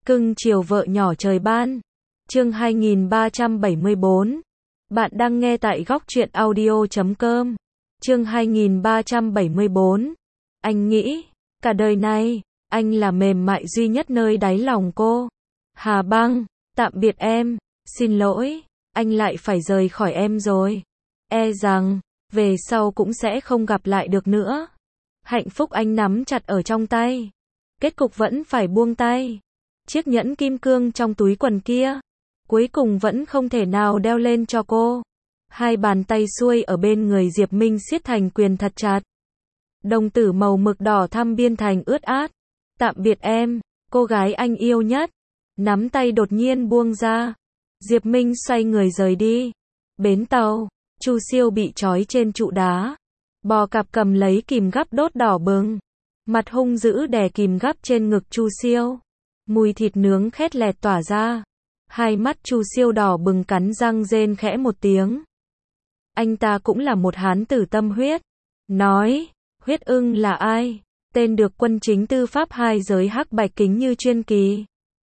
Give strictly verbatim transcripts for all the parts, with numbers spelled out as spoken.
Cưng chiều vợ nhỏ trời ban. Chương hai nghìn ba trăm bảy mươi bốn. Bạn đang nghe tại góc truyện audio chấm com. Chương hai nghìn ba trăm bảy mươi bốn. Anh nghĩ, cả đời này, anh là mềm mại duy nhất nơi đáy lòng cô. Hà Băng, tạm biệt em, xin lỗi, anh lại phải rời khỏi em rồi. E rằng, về sau cũng sẽ không gặp lại được nữa. Hạnh phúc anh nắm chặt ở trong tay. Kết cục vẫn phải buông tay. Chiếc nhẫn kim cương trong túi quần kia, cuối cùng vẫn không thể nào đeo lên cho cô. Hai bàn tay xuôi ở bên người Diệp Minh siết thành quyền thật chặt. Đồng tử màu mực đỏ thắm biên thành ướt át. Tạm biệt em, cô gái anh yêu nhất. Nắm tay đột nhiên buông ra. Diệp Minh xoay người rời đi. Bến tàu, Chu Siêu bị trói trên trụ đá. Bò cạp cầm lấy kìm gắp đốt đỏ bừng. Mặt hung dữ đè kìm gắp trên ngực Chu Siêu. Mùi thịt nướng khét lẹt tỏa ra. Hai mắt Chu Siêu đỏ bừng cắn răng rên khẽ một tiếng. Anh ta cũng là một hán tử tâm huyết. Nói, Huyết Ưng là ai? Tên được quân chính tư pháp hai giới hắc bạch kính như chuyên kỳ.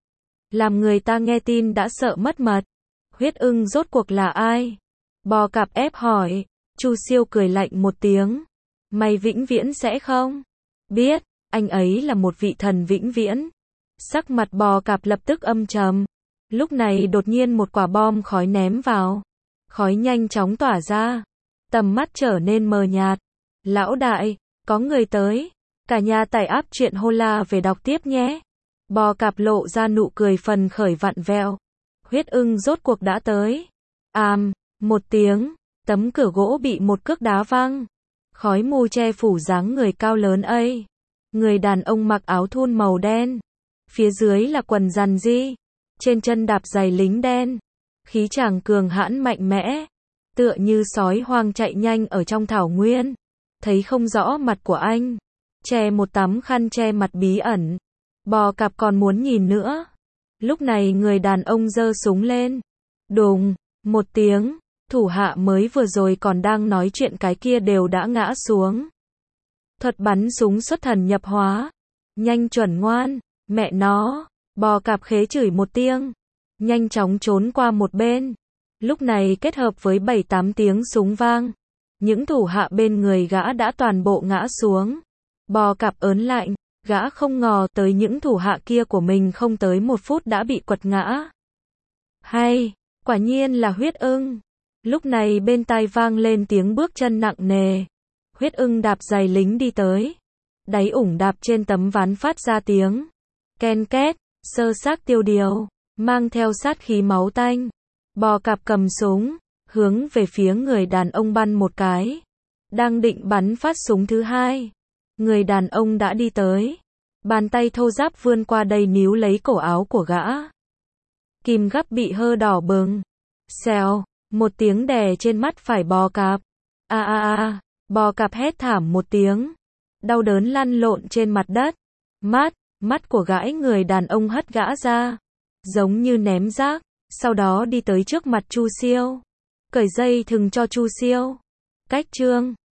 Làm người ta nghe tin đã sợ mất mật. Huyết Ưng rốt cuộc là ai? Bò cạp ép hỏi. Chu Siêu cười lạnh một tiếng. Mày vĩnh viễn sẽ không biết, anh ấy là một vị thần vĩnh viễn. Sắc mặt bò cạp lập tức âm trầm. Lúc này đột nhiên một quả bom khói ném vào. Khói nhanh chóng tỏa ra. Tầm mắt trở nên mờ nhạt. Lão đại, có người tới. Cả nhà tải app truyện Hola về đọc tiếp nhé. Bò cạp lộ ra nụ cười phần khởi vặn vẹo. Huyết Ưng rốt cuộc đã tới. Àm, một tiếng, tấm cửa gỗ bị một cước đá văng. Khói mù che phủ dáng người cao lớn ấy. Người đàn ông mặc áo thun màu đen. Phía dưới là quần giằn di. Trên chân đạp giày lính đen. Khí chàng cường hãn mạnh mẽ. Tựa như sói hoang chạy nhanh ở trong thảo nguyên. Thấy không rõ mặt của anh. Che một tấm khăn che mặt bí ẩn. Bò cạp còn muốn nhìn nữa. Lúc này người đàn ông giơ súng lên. Đùng, một tiếng. Thủ hạ mới vừa rồi còn đang nói chuyện cái kia đều đã ngã xuống. Thuật bắn súng xuất thần nhập hóa. Nhanh chuẩn ngoan. Mẹ nó. Bò cạp khế chửi một tiếng. Nhanh chóng trốn qua một bên. Lúc này kết hợp với bảy tám tiếng súng vang. Những thủ hạ bên người gã đã toàn bộ ngã xuống. Bò cạp ớn lạnh. Gã không ngờ tới những thủ hạ kia của mình không tới một phút đã bị quật ngã. Hay, quả nhiên là Huyết Ưng. Lúc này bên tai vang lên tiếng bước chân nặng nề. Huyết Ưng đạp giày lính đi tới. Đáy ủng đạp trên tấm ván phát ra tiếng ken két, sơ xác tiêu điều, mang theo sát khí máu tanh. Bò cạp cầm súng, hướng về phía người đàn ông bắn một cái. Đang định bắn phát súng thứ hai. Người đàn ông đã đi tới. Bàn tay thô ráp vươn qua đây níu lấy cổ áo của gã. Kìm gắp bị hơ đỏ bừng. Xèo, một tiếng đè trên mắt phải bò cạp. A a a, bò cạp hét thảm một tiếng. Đau đớn lăn lộn trên mặt đất. Mắt, mắt của gãi người đàn ông hất gã ra. Giống như ném rác. Sau đó đi tới trước mặt Chu Siêu. Cởi dây thừng cho Chu Siêu. Cách chương.